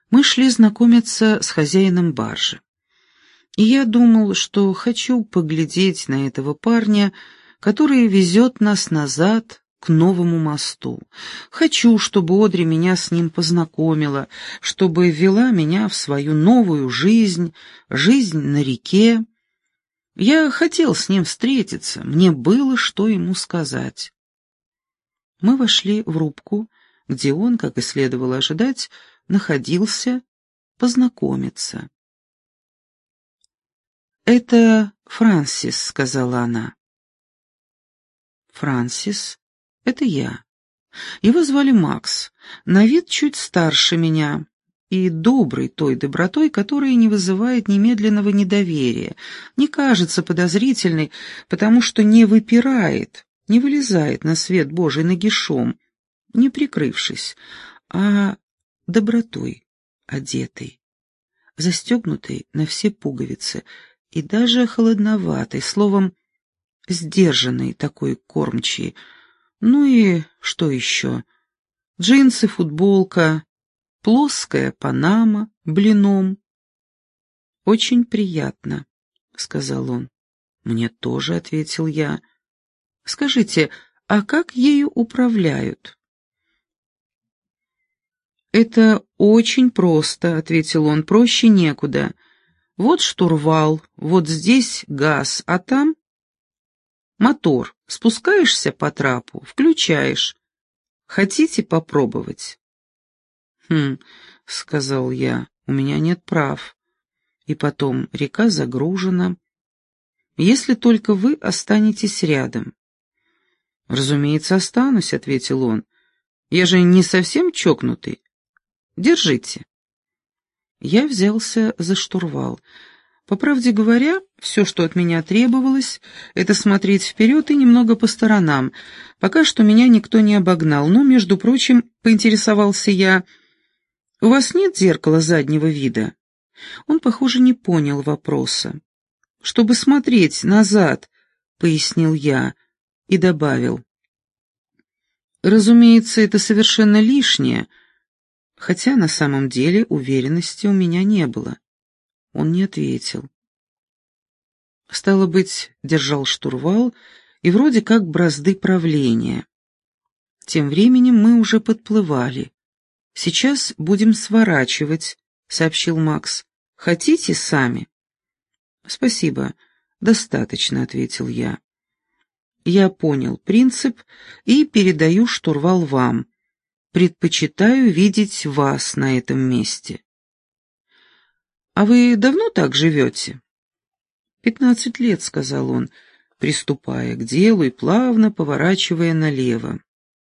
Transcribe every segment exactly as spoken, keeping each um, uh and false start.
Мы шли знакомиться с хозяином баржи. И я думал, что хочу поглядеть на этого парня, который везет нас назад к новому мосту. Хочу, чтобы Одри меня с ним познакомила, чтобы ввела меня в свою новую жизнь, жизнь на реке. Я хотел с ним встретиться, мне было что ему сказать. Мы вошли в рубку, где он, как и следовало ожидать, находился, познакомиться. «Это Франсис», — сказала она. «Франсис? Это я. Его звали Макс, на вид чуть старше меня и добрый той добротой, которая не вызывает немедленного недоверия, не кажется подозрительной, потому что не выпирает, не вылезает на свет Божий нагишом, не прикрывшись, а добротой одетой, застегнутой на все пуговицы и даже холодноватой, словом, сдержанной такой кормчей. Ну и что еще? Джинсы, футболка, плоская панама, блином. «Очень приятно», — сказал он. «Мне тоже», — ответил я. «Скажите, а как ею управляют?» «Это очень просто», — ответил он, — «проще некуда. Вот штурвал, вот здесь газ, а там мотор. Спускаешься по трапу, включаешь. Хотите попробовать?» «Хм», — сказал я, — «у меня нет прав. И потом, река загружена. Если только вы останетесь рядом». «Разумеется, останусь», — ответил он. «Я же не совсем чокнутый. Держите». Я взялся за штурвал. По правде говоря, все, что от меня требовалось, это смотреть вперед и немного по сторонам. Пока что меня никто не обогнал, но, между прочим, поинтересовался я: «У вас нет зеркала заднего вида?» Он, похоже, не понял вопроса. «Чтобы смотреть назад», — пояснил я и добавил: «Разумеется, это совершенно лишнее», хотя на самом деле уверенности у меня не было. Он не ответил. Стало быть, держал штурвал и вроде как бразды правления. Тем временем мы уже подплывали. «Сейчас будем сворачивать», — сообщил Макс. «Хотите сами?» «Спасибо, достаточно», — ответил я. «Я понял принцип и передаю штурвал вам. Предпочитаю видеть вас на этом месте». «А вы давно так живете?» «Пятнадцать лет», — сказал он, приступая к делу и плавно поворачивая налево.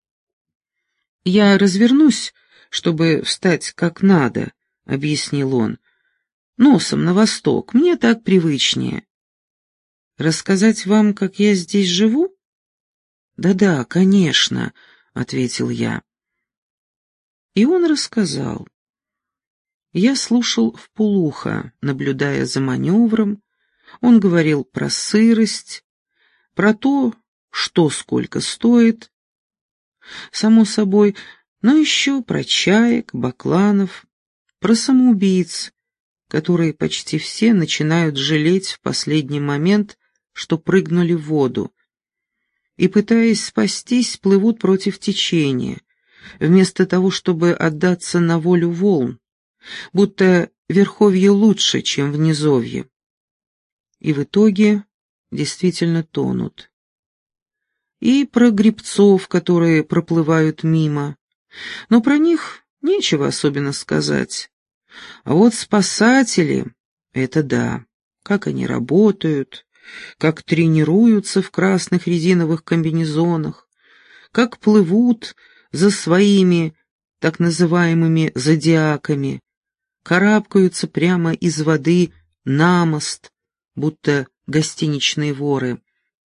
«Я развернусь, чтобы встать как надо», — объяснил он. «Носом на восток, мне так привычнее». «Рассказать вам, как я здесь живу?» «Да-да, конечно», — ответил я. И он рассказал. Я слушал вполуха, наблюдая за маневром. Он говорил про сырость, про то, что сколько стоит, само собой, но еще про чаек, бакланов, про самоубийц, которые почти все начинают жалеть в последний момент, что прыгнули в воду, и, пытаясь спастись, плывут против течения, вместо того, чтобы отдаться на волю волн, будто верховье лучше, чем в низовье. И в итоге действительно тонут. И про гребцов, которые проплывают мимо, но про них нечего особенно сказать. А вот спасатели — это да, как они работают, как тренируются в красных резиновых комбинезонах, как плывут за своими так называемыми зодиаками, карабкаются прямо из воды на мост, будто гостиничные воры.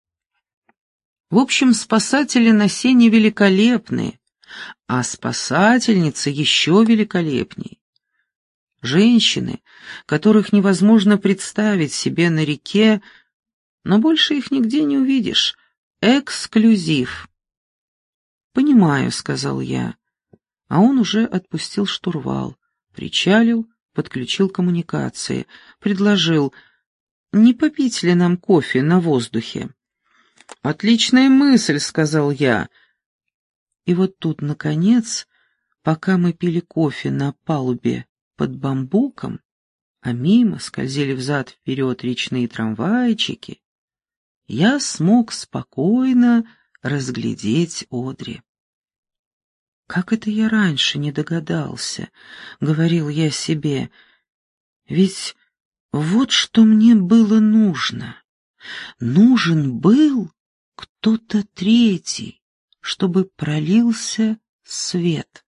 В общем, спасатели на сене великолепные, а спасательницы еще великолепней. Женщины, которых невозможно представить себе на реке, но больше их нигде не увидишь. Эксклюзив. «Понимаю», — сказал я, а он уже отпустил штурвал, причалил, подключил коммуникации, предложил: «Не попить ли нам кофе на воздухе?» «Отличная мысль», — сказал я. И вот тут, наконец, пока мы пили кофе на палубе под бамбуком, а мимо скользили взад-вперед речные трамвайчики, я смог спокойно разглядеть Одри. «Как это я раньше не догадался?» — говорил я себе. «Ведь вот что мне было нужно. Нужен был кто-то третий, чтобы пролился свет.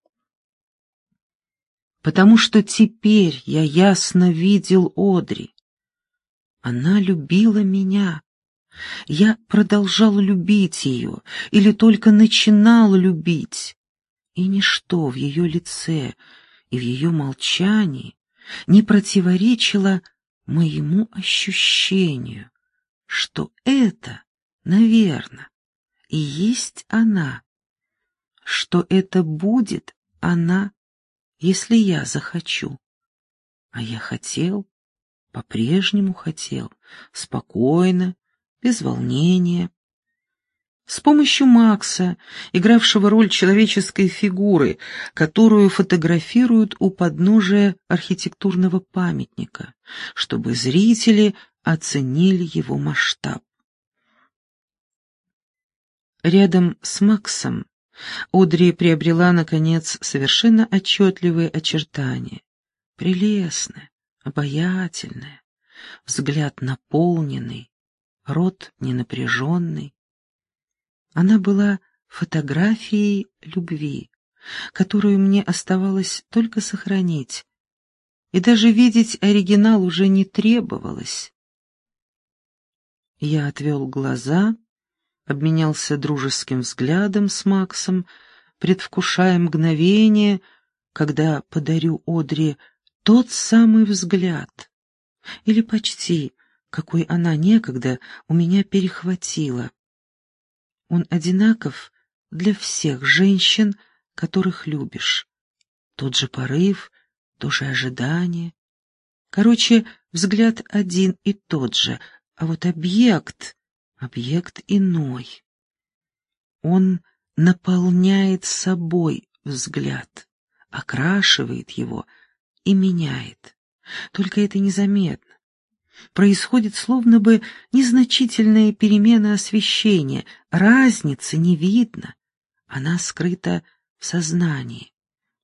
Потому что теперь я ясно видел Одри. Она любила меня. Я продолжал любить ее, или только начинал любить. И ничто в ее лице и в ее молчании не противоречило моему ощущению, что это, наверно, и есть она, что это будет она, если я захочу. А я хотел, по-прежнему хотел, спокойно, без волнения. С помощью Макса, игравшего роль человеческой фигуры, которую фотографируют у подножия архитектурного памятника, чтобы зрители оценили его масштаб. Рядом с Максом Одри приобрела, наконец, совершенно отчетливые очертания. Прелестная, обаятельная, взгляд наполненный, рот ненапряженный. Она была фотографией любви, которую мне оставалось только сохранить, и даже видеть оригинал уже не требовалось. Я отвел глаза, обменялся дружеским взглядом с Максом, предвкушая мгновение, когда подарю Одри тот самый взгляд, или почти, какой она некогда у меня перехватила. Он одинаков для всех женщин, которых любишь. Тот же порыв, то же ожидание. Короче, взгляд один и тот же, а вот объект, объект иной. Он наполняет собой взгляд, окрашивает его и меняет. Только это незаметно. Происходит словно бы незначительная перемена освещения, разницы не видно, она скрыта в сознании.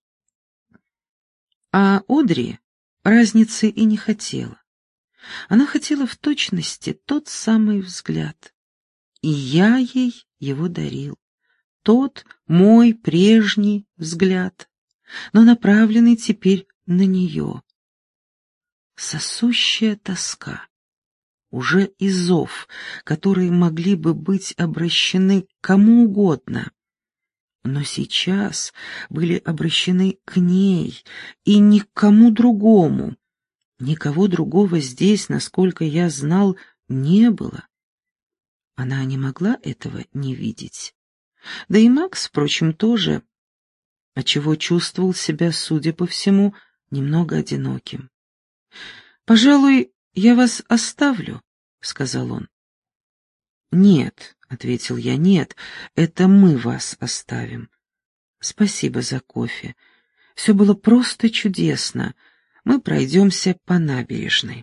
А Одри разницы и не хотела. Она хотела в точности тот самый взгляд, и я ей его дарил. Тот мой прежний взгляд, но направленный теперь на нее. Сосущая тоска, уже и зов, которые могли бы быть обращены к кому угодно, но сейчас были обращены к ней и ни к кому другому. Никого другого здесь, насколько я знал, не было. Она не могла этого не видеть. Да и Макс, впрочем, тоже, отчего чувствовал себя, судя по всему, немного одиноким. «Пожалуй, я вас оставлю», — сказал он. «Нет», — ответил я, — «нет, это мы вас оставим. Спасибо за кофе. Все было просто чудесно. Мы пройдемся по набережной».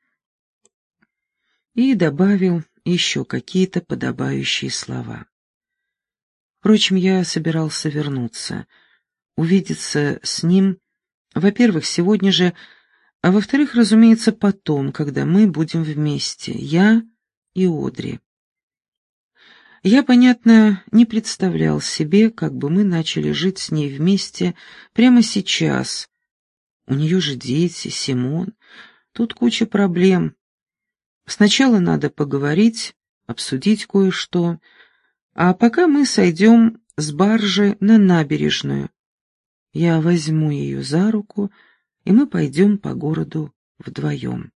И добавил еще какие-то подобающие слова. Впрочем, я собирался вернуться, увидеться с ним, во-первых, сегодня же, а во-вторых, разумеется, потом, когда мы будем вместе, я и Одри. Я, понятно, не представлял себе, как бы мы начали жить с ней вместе прямо сейчас. У нее же дети, Симон, тут куча проблем. Сначала надо поговорить, обсудить кое-что, а пока мы сойдем с баржи на набережную. Я возьму ее за руку, и мы пойдем по городу вдвоем.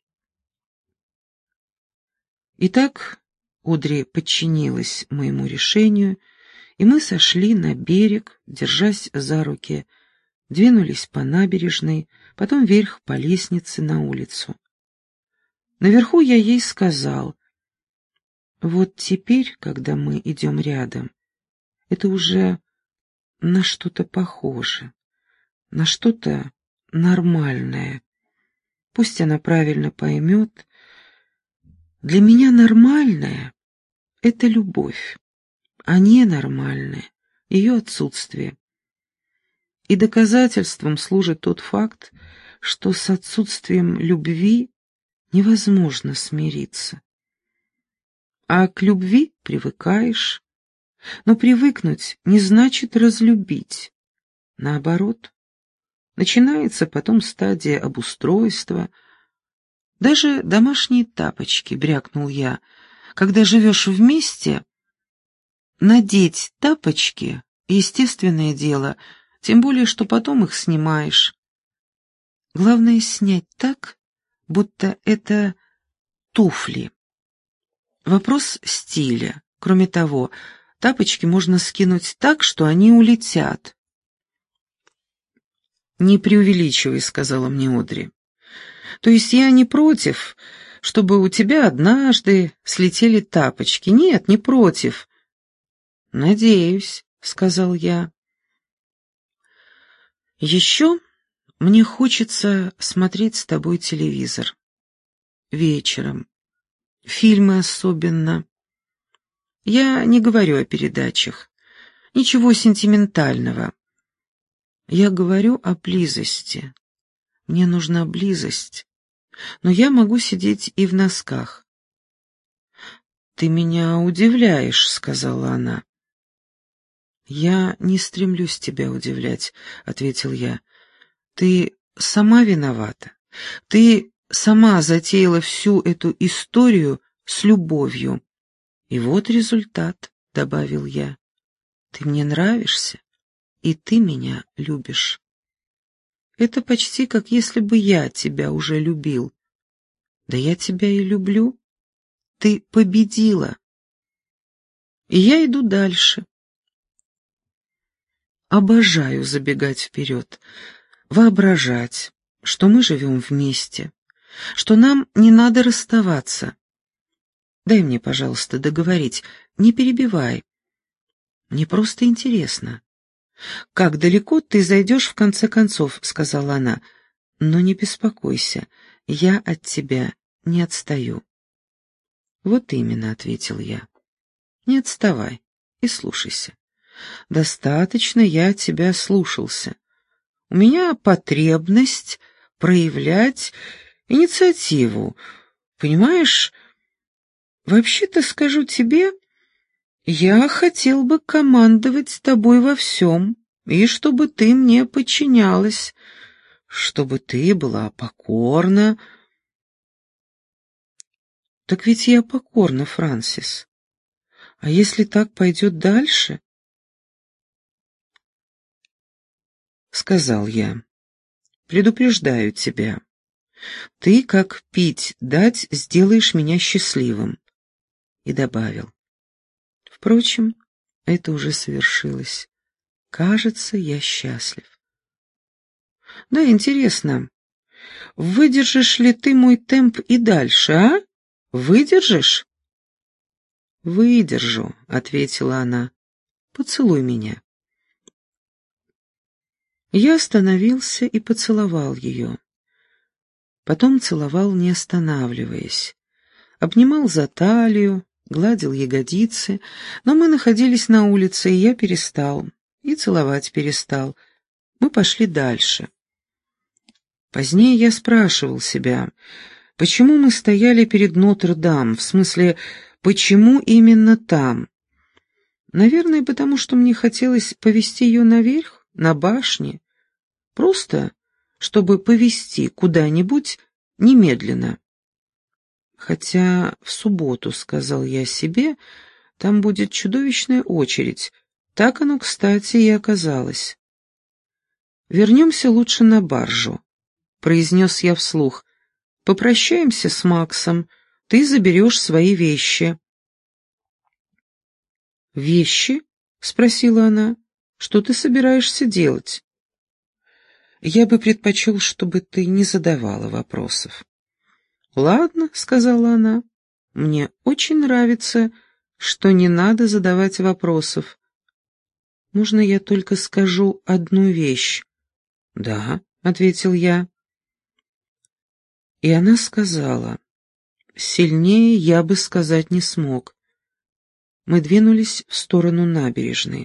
Итак, Одри подчинилась моему решению, и мы сошли на берег, держась за руки, Двинулись по набережной, потом вверх по лестнице на улицу. Наверху я ей сказал: вот теперь, когда мы идем рядом, это уже на что-то похоже, на что-то нормальное. Пусть она правильно поймет. Для меня нормальное — это любовь, а ненормальное — ее отсутствие. И доказательством служит тот факт, что с отсутствием любви невозможно смириться. А к любви привыкаешь, но привыкнуть не значит разлюбить. Наоборот, начинается потом стадия обустройства. Даже домашние тапочки, брякнул я, когда живешь вместе, надеть тапочки — естественное дело, тем более, что потом их снимаешь. Главное снять так, будто это туфли. Вопрос стиля. Кроме того, тапочки можно скинуть так, что они улетят. «Не преувеличивай», — сказала мне Одри. «То есть я не против, чтобы у тебя однажды слетели тапочки. Нет, не против». «Надеюсь», — сказал я. «Еще мне хочется смотреть с тобой телевизор. Вечером. Фильмы особенно. Я не говорю о передачах. Ничего сентиментального. Я говорю о близости. Мне нужна близость. Но я могу сидеть и в носках». «Ты меня удивляешь», — сказала она. «Я не стремлюсь тебя удивлять», — ответил я. «Ты сама виновата. Ты сама затеяла всю эту историю с любовью. И вот результат», — добавил я. «Ты мне нравишься, и ты меня любишь. Это почти как если бы я тебя уже любил. Да я тебя и люблю. Ты победила. И я иду дальше. Обожаю забегать вперед, воображать, что мы живем вместе, что нам не надо расставаться. Дай мне, пожалуйста, договорить, не перебивай. Мне просто интересно. «Как далеко ты зайдешь в конце концов», — сказала она. «Но не беспокойся, я от тебя не отстаю». «Вот именно», — ответил я. «Не отставай и слушайся. Достаточно я тебя слушался. У меня потребность проявлять инициативу. Понимаешь, вообще-то скажу тебе, я хотел бы командовать тобой во всем, и чтобы ты мне подчинялась, чтобы ты была покорна». «Так ведь я покорна, Франсис. А если так пойдет дальше?» Сказал я. «Предупреждаю тебя. Ты, как пить дать, сделаешь меня счастливым». И добавил. «Впрочем, это уже совершилось. Кажется, я счастлив». «Да, интересно, выдержишь ли ты мой темп и дальше, а? Выдержишь?» «Выдержу», — ответила она. «Поцелуй меня». Я остановился и поцеловал ее. Потом целовал, не останавливаясь. Обнимал за талию, гладил ягодицы, но мы находились на улице, и я перестал, и целовать перестал. Мы пошли дальше. Позднее я спрашивал себя, почему мы стояли перед Нотр-Дам, в смысле, почему именно там? Наверное, потому что мне хотелось повести ее наверх, на башне, просто чтобы повести куда-нибудь немедленно. Хотя в субботу, сказал я себе, там будет чудовищная очередь. Так оно, кстати, и оказалось. «Вернемся лучше на баржу», — произнес я вслух. «Попрощаемся с Максом, ты заберешь свои вещи». «Вещи?» — спросила она. «Что ты собираешься делать?» Я бы предпочел, чтобы ты не задавала вопросов. «Ладно», — сказала она, — «мне очень нравится, что не надо задавать вопросов. Можно я только скажу одну вещь?» «Да», — ответил я. И она сказала. Сильнее я бы сказать не смог. Мы двинулись в сторону набережной.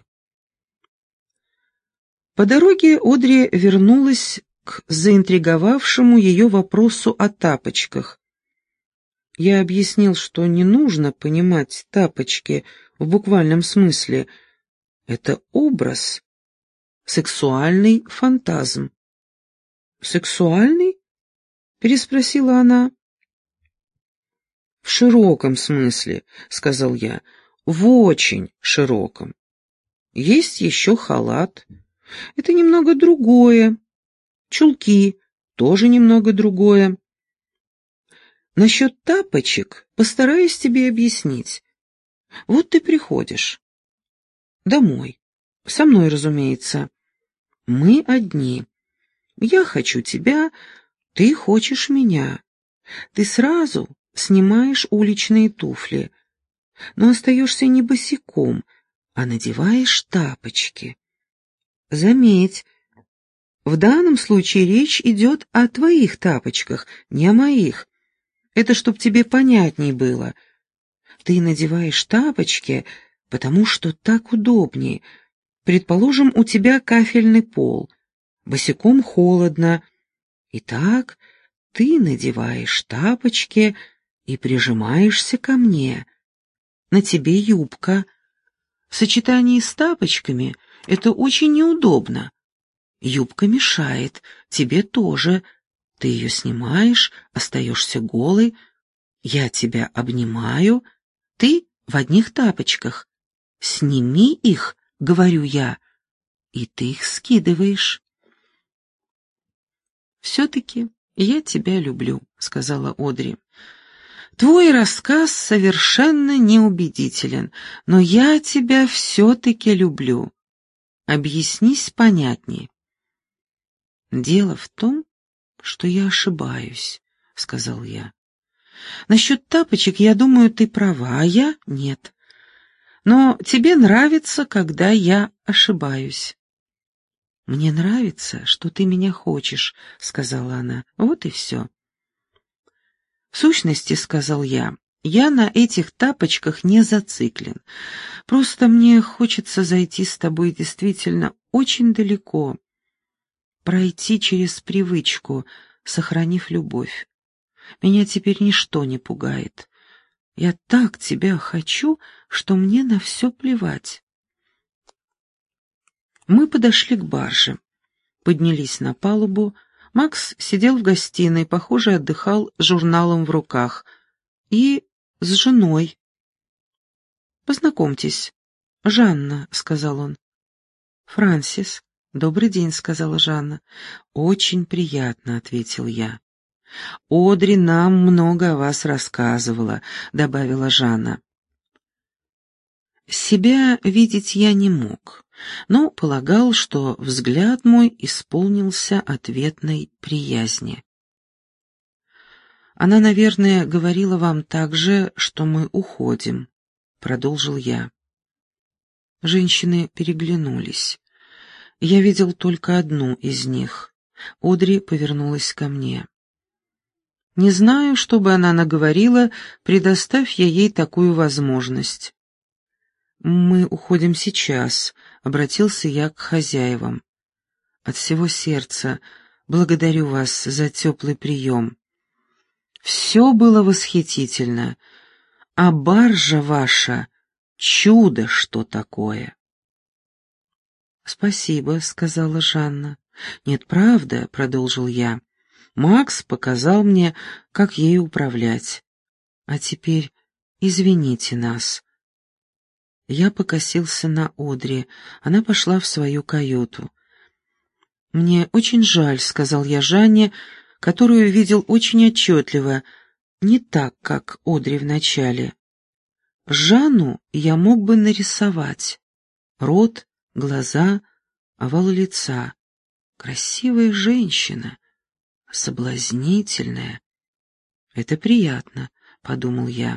По дороге Одри вернулась к заинтриговавшему ее вопросу о тапочках. Я объяснил, что не нужно понимать тапочки в буквальном смысле. Это образ, сексуальный фантазм. «Сексуальный?» — переспросила она. «В широком смысле», — сказал я, — «в очень широком. Есть еще халат. Это немного другое. Чулки — тоже немного другое. Насчет тапочек постараюсь тебе объяснить. Вот ты приходишь. Домой. Со мной, разумеется. Мы одни. Я хочу тебя, ты хочешь меня. Ты сразу снимаешь уличные туфли, но остаешься не босиком, а надеваешь тапочки. Заметь, в данном случае речь идет о твоих тапочках, не о моих. Это чтоб тебе понятней было. Ты надеваешь тапочки, потому что так удобнее. Предположим, у тебя кафельный пол, босиком холодно. Итак, ты надеваешь тапочки и прижимаешься ко мне. На тебе юбка. В сочетании с тапочками это очень неудобно. Юбка мешает, тебе тоже. Ты ее снимаешь, остаешься голой. Я тебя обнимаю, ты в одних тапочках. Сними их, говорю я, и ты их скидываешь. «Все-таки я тебя люблю», — сказала Одри. «Твой рассказ совершенно неубедителен, но я тебя все-таки люблю. Объяснись понятнее». «Дело в том, что я ошибаюсь», — сказал я. «Насчет тапочек, я думаю, ты права, а я — нет. Но тебе нравится, когда я ошибаюсь». «Мне нравится, что ты меня хочешь», — сказала она. «Вот и все». «В сущности, — сказал я, — я на этих тапочках не зациклен. Просто мне хочется зайти с тобой действительно очень далеко, пройти через привычку, сохранив любовь. Меня теперь ничто не пугает. Я так тебя хочу, что мне на все плевать». Мы подошли к барже, поднялись на палубу. Макс сидел в гостиной, похоже, отдыхал с журналом в руках. И с женой. «Познакомьтесь, Жанна», — сказал он. «Франсис, добрый день», — сказала Жанна. «Очень приятно», — ответил я. «Одри нам много о вас рассказывала», — добавила Жанна. Себя видеть я не мог, но полагал, что взгляд мой исполнился ответной приязни. «Она, наверное, говорила вам также, что мы уходим», — продолжил я. Женщины переглянулись. Я видел только одну из них. Одри повернулась ко мне. «Не знаю, что бы она наговорила, предоставь я ей такую возможность». «Мы уходим сейчас», — обратился я к хозяевам. «От всего сердца благодарю вас за теплый прием. Все было восхитительно, а баржа ваша — чудо что такое». «Спасибо», — сказала Жанна. «Нет, правда», — продолжил я. «Макс показал мне, как ею управлять. А теперь извините нас». Я покосился на Одри. Она пошла в свою каюту. «Мне очень жаль», — сказал я Жанне, которую видел очень отчетливо, не так, как Одри вначале. Жанну я мог бы нарисовать. Рот, глаза, овал лица. Красивая женщина, соблазнительная. Это приятно, подумал я.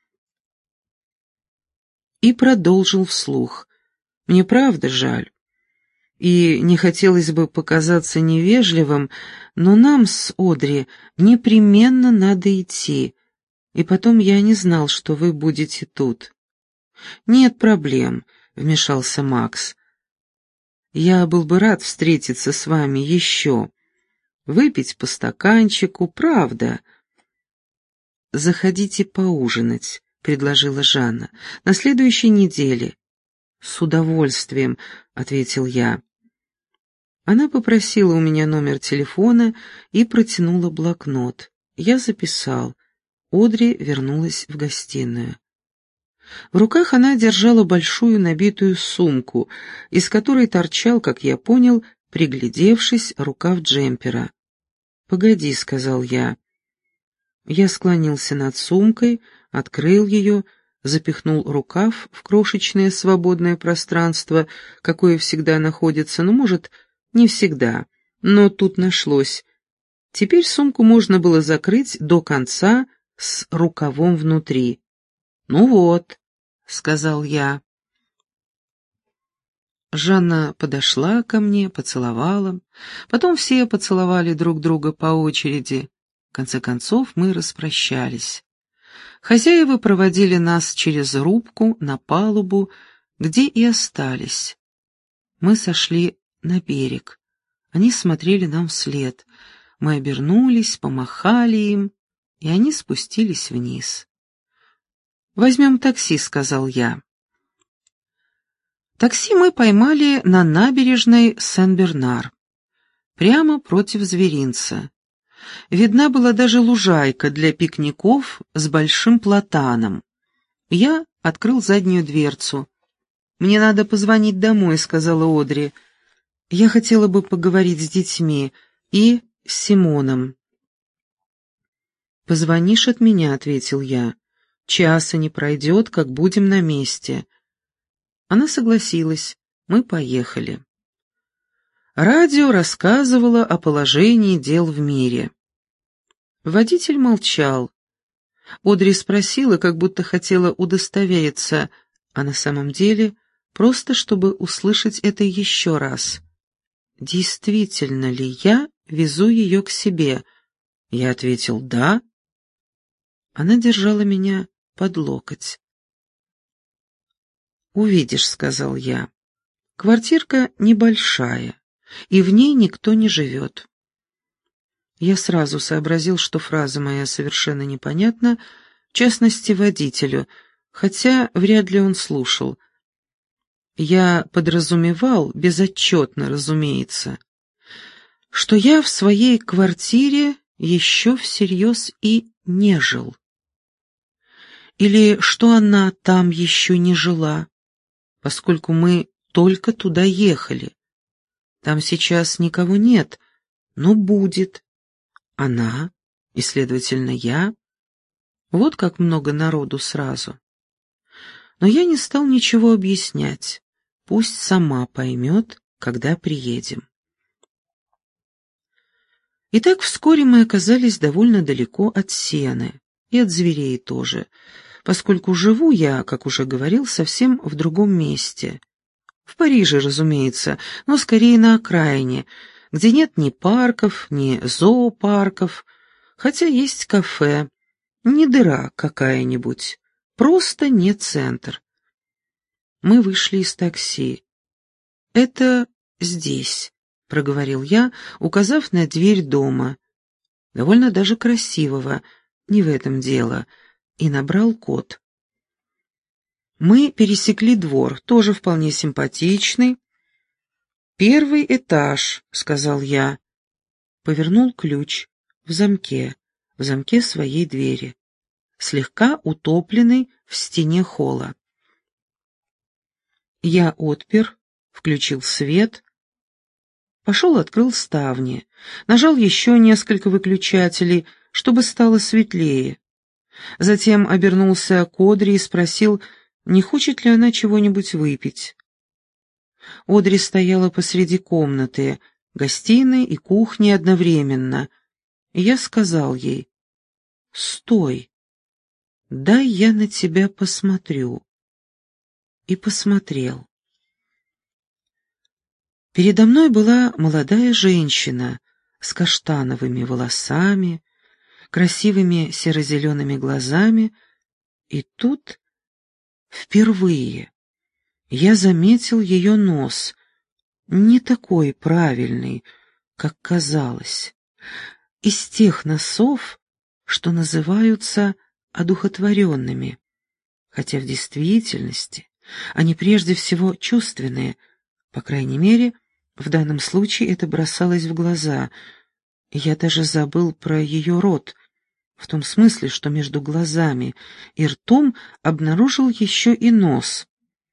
И продолжил вслух. Мне правда жаль. И не хотелось бы показаться невежливым, но нам с Одри непременно надо идти. И потом я не знал, что вы будете тут. Нет проблем, вмешался Макс. Я был бы рад встретиться с вами еще. Выпить по стаканчику, правда. Заходите поужинать, предложила Жанна. На следующей неделе. С удовольствием, ответил я. Она попросила у меня номер телефона и протянула блокнот. Я записал. Одри вернулась в гостиную. В руках она держала большую набитую сумку, из которой торчал, как я понял, приглядевшись, рукав джемпера. «Погоди», — сказал я. Я склонился над сумкой, открыл ее, запихнул рукав в крошечное свободное пространство, какое всегда находится, ну, может, не всегда, но тут нашлось. Теперь сумку можно было закрыть до конца с рукавом внутри. «Ну вот», — сказал я. Жанна подошла ко мне, поцеловала. Потом все поцеловали друг друга по очереди. В конце концов мы распрощались. Хозяева проводили нас через рубку на палубу, где и остались. Мы сошли на берег. Они смотрели нам вслед. Мы обернулись, помахали им, и они спустились вниз. «Возьмем такси», — сказал я. Такси мы поймали на набережной Сен-Бернар, прямо против зверинца. Видна была даже лужайка для пикников с большим платаном. Я открыл заднюю дверцу. «Мне надо позвонить домой», — сказала Одри. «Я хотела бы поговорить с детьми и с Симоном». «Позвонишь от меня», — ответил я. «Часа не пройдет, как будем на месте». Она согласилась. Мы поехали. Радио рассказывало о положении дел в мире. Водитель молчал. Одри спросила, как будто хотела удостовериться, а на самом деле просто чтобы услышать это еще раз. Действительно ли я везу ее к себе? Я ответил «да». Она держала меня под локоть. «Увидишь», — сказал я. «Квартирка небольшая, и в ней никто не живет». Я сразу сообразил, что фраза моя совершенно непонятна, в частности, водителю, хотя вряд ли он слушал. Я подразумевал, безотчетно, разумеется, что я в своей квартире еще всерьез и не жил. Или что она там еще не жила, поскольку мы только туда ехали. Там сейчас никого нет, но будет. Она, и, следовательно, я. Вот как много народу сразу. Но я не стал ничего объяснять. Пусть сама поймет, когда приедем. Итак, вскоре мы оказались довольно далеко от Сены, и от зверей тоже, поскольку живу я, как уже говорил, совсем в другом месте. В Париже, разумеется, но скорее на окраине, где нет ни парков, ни зоопарков, хотя есть кафе, не дыра какая-нибудь, просто не центр. Мы вышли из такси. «Это здесь», — проговорил я, указав на дверь дома, довольно даже красивого, не в этом дело, и набрал код. Мы пересекли двор, тоже вполне симпатичный. «Первый этаж», — сказал я. Повернул ключ в замке, в замке своей двери, слегка утопленный в стене холла. Я отпер, включил свет, пошел открыл ставни, нажал еще несколько выключателей, чтобы стало светлее. Затем обернулся к Одри и спросил, не хочет ли она чего-нибудь выпить. Одри стояла посреди комнаты, гостиной и кухней одновременно, и я сказал ей: «Стой, дай я на тебя посмотрю». И посмотрел. Передо мной была молодая женщина с каштановыми волосами, красивыми серо-зелеными глазами, и тут впервые я заметил ее нос, не такой правильный, как казалось, из тех носов, что называются одухотворенными, хотя в действительности они прежде всего чувственные, по крайней мере, в данном случае это бросалось в глаза, и я даже забыл про ее рот, в том смысле, что между глазами и ртом обнаружил еще и нос.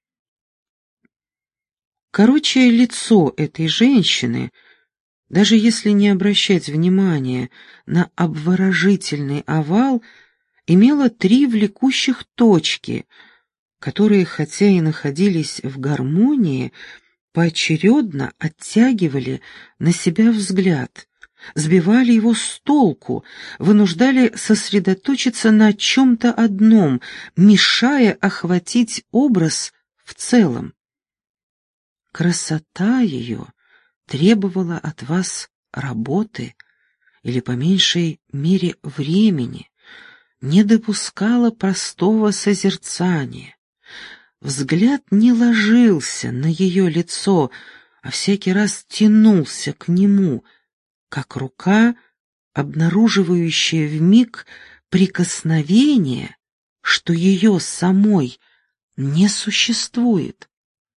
Короче, лицо этой женщины, даже если не обращать внимания на обворожительный овал, имело три влекущих точки, которые, хотя и находились в гармонии, поочередно оттягивали на себя взгляд, сбивали его с толку, вынуждали сосредоточиться на чем-то одном, мешая охватить образ в целом. Красота ее требовала от вас работы или, по меньшей мере, времени, не допускала простого созерцания. Взгляд не ложился на ее лицо, а всякий раз тянулся к нему, как рука, обнаруживающая вмиг прикосновение, что ее самой не существует.